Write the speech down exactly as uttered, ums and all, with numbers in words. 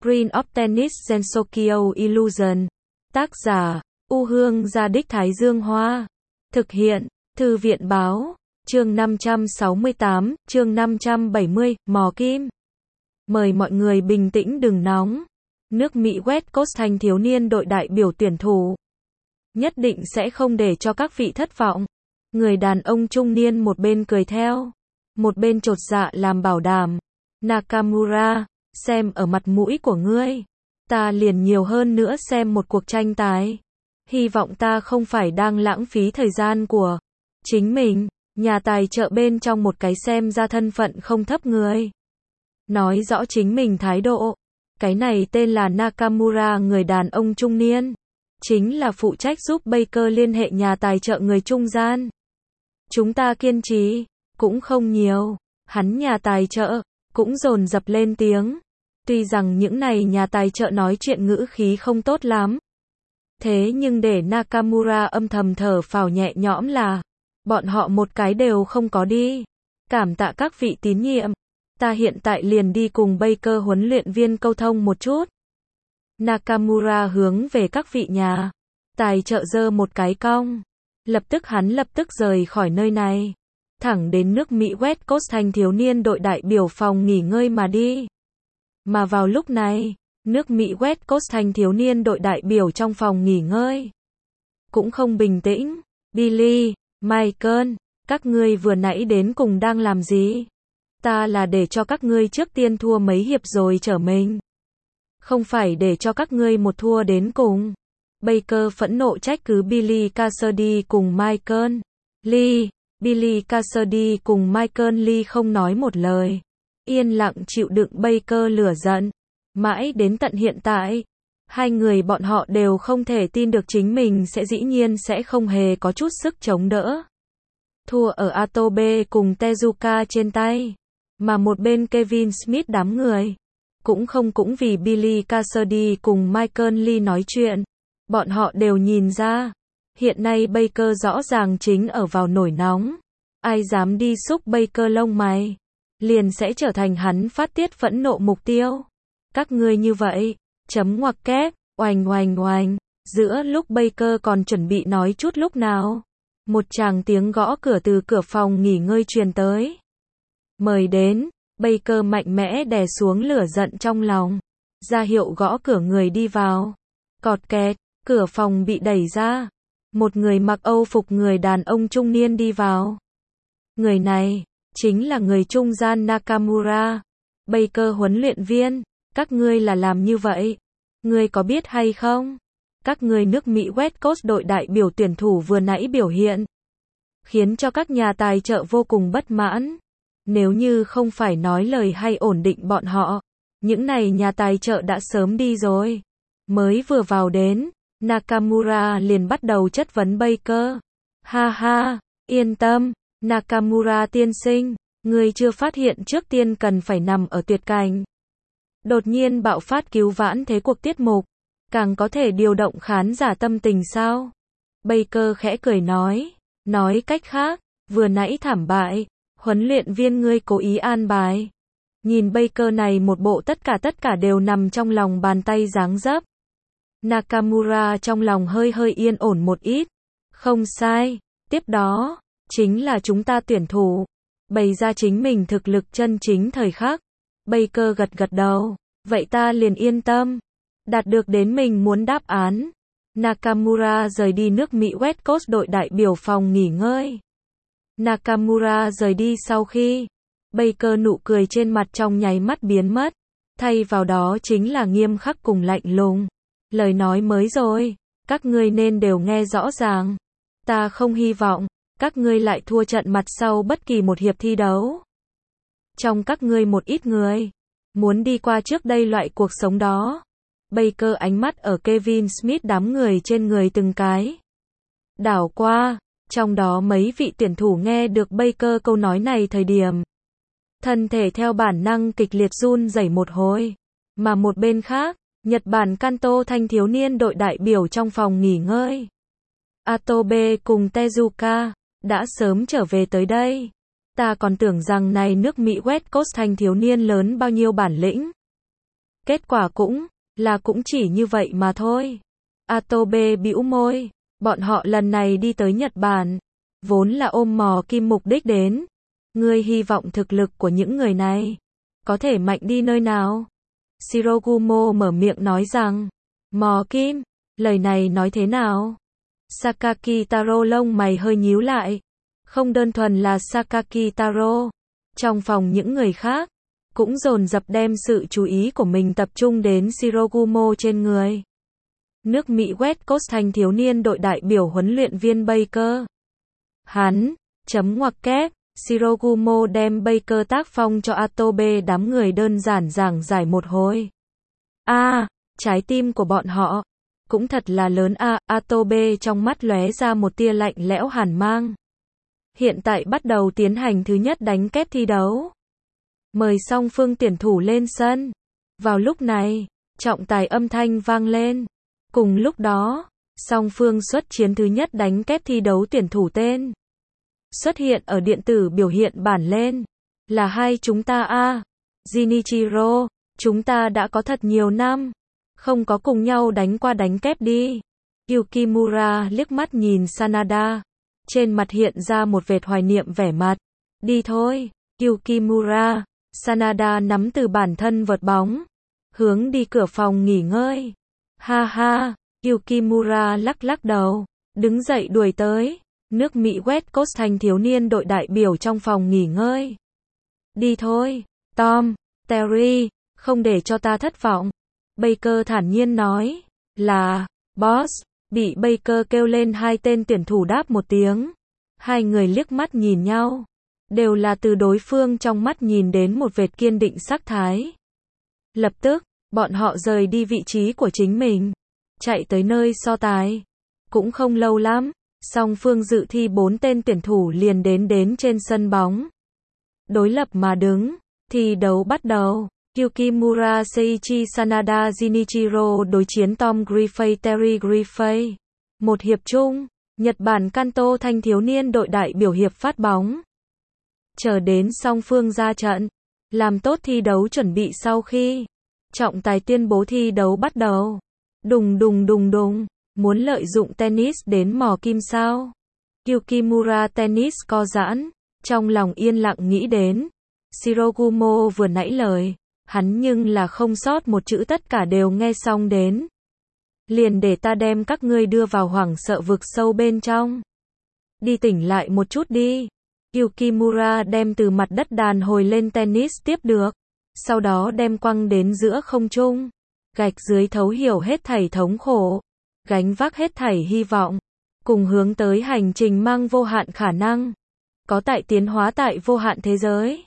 Green of Tennis Sensokyo Illusion. Tác giả, U Hương Gia Đích Thái Dương Hoa. Thực hiện, Thư viện Báo. Chương năm trăm sáu mươi tám, chương năm trăm bảy mươi, mò kim. Mời mọi người bình tĩnh đừng nóng. Nước Mỹ West Coast thanh thiếu niên đội đại biểu tuyển thủ. Nhất định sẽ không để cho các vị thất vọng. Người đàn ông trung niên một bên cười theo, một bên chột dạ làm bảo đảm. Nakamura, xem ở mặt mũi của ngươi, ta liền nhiều hơn nữa xem một cuộc tranh tài. Hy vọng ta không phải đang lãng phí thời gian của chính mình. Nhà tài trợ bên trong một cái xem ra thân phận không thấp người. Nói rõ chính mình thái độ. Cái này tên là Nakamura, người đàn ông trung niên. Chính là phụ trách giúp Baker liên hệ nhà tài trợ người trung gian. Chúng ta kiên trì, cũng không nhiều. Hắn nhà tài trợ, cũng dồn dập lên tiếng. Tuy rằng những này nhà tài trợ nói chuyện ngữ khí không tốt lắm. Thế nhưng để Nakamura âm thầm thở phào nhẹ nhõm là bọn họ một cái đều không có đi. Cảm tạ các vị tín nhiệm. Ta hiện tại liền đi cùng Baker huấn luyện viên câu thông một chút. Nakamura hướng về các vị nhà tài trợ giơ một cái cong. Lập tức hắn lập tức rời khỏi nơi này. Thẳng đến nước Mỹ West Coast thanh thiếu niên đội đại biểu phòng nghỉ ngơi mà đi. Mà vào lúc này, nước Mỹ West Coast thanh thiếu niên đội đại biểu trong phòng nghỉ ngơi cũng không bình tĩnh. Billy, Michael, các ngươi vừa nãy đến cùng đang làm gì? Ta là để cho các ngươi trước tiên thua mấy hiệp rồi trở mình. Không phải để cho các ngươi một thua đến cùng. Baker phẫn nộ trách cứ Billy Cassidy cùng Michael Lee. Billy Cassidy cùng Michael Lee không nói một lời. Yên lặng chịu đựng Baker lửa giận. Mãi đến tận hiện tại, hai người bọn họ đều không thể tin được chính mình sẽ dĩ nhiên sẽ không hề có chút sức chống đỡ. Thua ở Atobe cùng Tezuka trên tay. Mà một bên Kevin Smith đám người cũng không cũng vì Billy Cassidy cùng Michael Lee nói chuyện. Bọn họ đều nhìn ra, hiện nay Baker rõ ràng chính ở vào nổi nóng. Ai dám đi xúc Baker lông mày, liền sẽ trở thành hắn phát tiết phẫn nộ mục tiêu. Các ngươi như vậy, chấm ngoặc kép, oành oành oành. Giữa lúc Baker còn chuẩn bị nói chút lúc nào, một tràng tiếng gõ cửa từ cửa phòng nghỉ ngơi truyền tới. Mời đến. Baker mạnh mẽ đè xuống lửa giận trong lòng, ra hiệu gõ cửa người đi vào. Cọt kẹt, cửa phòng bị đẩy ra. Một người mặc Âu phục người đàn ông trung niên đi vào. Người này chính là người trung gian Nakamura. Baker huấn luyện viên, các ngươi là làm như vậy, ngươi có biết hay không? Các ngươi nước Mỹ West Coast đội đại biểu tuyển thủ vừa nãy biểu hiện khiến cho các nhà tài trợ vô cùng bất mãn. Nếu như không phải nói lời hay ổn định bọn họ, những này nhà tài trợ đã sớm đi rồi. Mới vừa vào đến, Nakamura liền bắt đầu chất vấn Baker. Ha ha, yên tâm, Nakamura tiên sinh, ngươi chưa phát hiện trước tiên cần phải nằm ở tuyệt cảnh. Đột nhiên bạo phát cứu vãn thế cuộc tiết mục, càng có thể điều động khán giả tâm tình sao? Baker khẽ cười nói, nói cách khác, vừa nãy thảm bại. Huấn luyện viên ngươi cố ý an bài. Nhìn Baker này một bộ tất cả tất cả đều nằm trong lòng bàn tay dáng dấp. Nakamura trong lòng hơi hơi yên ổn một ít. Không sai. Tiếp đó, chính là chúng ta tuyển thủ. Bày ra chính mình thực lực chân chính thời khắc. Baker gật gật đầu. Vậy ta liền yên tâm. Đạt được đến mình muốn đáp án. Nakamura rời đi nước Mỹ West Coast đội đại biểu phòng nghỉ ngơi. Nakamura rời đi sau khi, Baker nụ cười trên mặt trong nháy mắt biến mất, thay vào đó chính là nghiêm khắc cùng lạnh lùng. Lời nói mới rồi, các ngươi nên đều nghe rõ ràng. Ta không hy vọng các ngươi lại thua trận mặt sau bất kỳ một hiệp thi đấu. Trong các ngươi một ít người muốn đi qua trước đây loại cuộc sống đó. Baker ánh mắt ở Kevin Smith đám người trên người từng cái đảo qua. Trong đó mấy vị tuyển thủ nghe được Baker câu nói này thời điểm, thân thể theo bản năng kịch liệt run rẩy một hồi. Mà một bên khác, Nhật Bản Kanto thanh thiếu niên đội đại biểu trong phòng nghỉ ngơi. Atobe cùng Tezuka đã sớm trở về tới đây. Ta còn tưởng rằng này nước Mỹ West Coast thanh thiếu niên lớn bao nhiêu bản lĩnh. Kết quả cũng là cũng chỉ như vậy mà thôi. Atobe bĩu môi, bọn họ lần này đi tới Nhật Bản, vốn là ôm mò kim mục đích đến. Ngươi hy vọng thực lực của những người này có thể mạnh đi nơi nào? Shirogumo mở miệng nói rằng, mò kim, lời này nói thế nào? Sakaki Taro lông mày hơi nhíu lại. Không đơn thuần là Sakaki Taro, trong phòng những người khác cũng dồn dập đem sự chú ý của mình tập trung đến Shirogumo trên người. Nước Mỹ West Coast thanh thiếu niên đội đại biểu huấn luyện viên Baker. Hắn, chấm ngoặc kép, Shirogumo đem Baker tác phong cho Atobe đám người đơn giản giảng giải một hồi. A, à, trái tim của bọn họ cũng thật là lớn a, à, Atobe trong mắt lóe ra một tia lạnh lẽo hàn mang. Hiện tại bắt đầu tiến hành thứ nhất đánh kép thi đấu. Mời song phương tuyển thủ lên sân. Vào lúc này, trọng tài âm thanh vang lên. Cùng lúc đó, song phương xuất chiến thứ nhất đánh kép thi đấu tuyển thủ tên xuất hiện ở điện tử biểu hiện bản lên. Là hai chúng ta a. À. Jinichiro, chúng ta đã có thật nhiều năm không có cùng nhau đánh qua đánh kép đi. Yukimura liếc mắt nhìn Sanada, trên mặt hiện ra một vệt hoài niệm vẻ mặt. Đi thôi, Yukimura. Sanada nắm từ bản thân vợt bóng, hướng đi cửa phòng nghỉ ngơi. Ha ha, Yukimura lắc lắc đầu, đứng dậy đuổi tới. Nước Mỹ West Coast thanh thiếu niên đội đại biểu trong phòng nghỉ ngơi. Đi thôi, Tom, Terry, không để cho ta thất vọng. Baker thản nhiên nói, là, boss. Bị Baker kêu lên, hai tên tuyển thủ đáp một tiếng. Hai người liếc mắt nhìn nhau, đều là từ đối phương trong mắt nhìn đến một vệt kiên định sắc thái. Lập tức, bọn họ rời đi vị trí của chính mình, chạy tới nơi so tài. Cũng không lâu lắm, song phương dự thi bốn tên tuyển thủ liền đến đến trên sân bóng. Đối lập mà đứng, thi đấu bắt đầu. Yukimura Seiichi Sanada Jinichiro đối chiến Tom Griffey Terry Griffey. Một hiệp chung, Nhật Bản Kanto thanh thiếu niên đội đại biểu hiệp phát bóng. Chờ đến song phương ra trận, làm tốt thi đấu chuẩn bị sau khi trọng tài tuyên bố thi đấu bắt đầu. Đùng đùng đùng đùng, muốn lợi dụng tennis đến mò kim sao? Yukimura tennis co giãn, trong lòng yên lặng nghĩ đến. Shirogumo vừa nãy lời, hắn nhưng là không sót một chữ, tất cả đều nghe xong đến. Liền để ta đem các ngươi đưa vào hoảng sợ vực sâu bên trong. Đi tỉnh lại một chút đi. Yukimura đem từ mặt đất đàn hồi lên tennis tiếp được. Sau đó đem quăng đến giữa không trung. Gạch dưới thấu hiểu hết thảy thống khổ. Gánh vác hết thảy hy vọng. Cùng hướng tới hành trình mang vô hạn khả năng. Có tại tiến hóa tại vô hạn thế giới.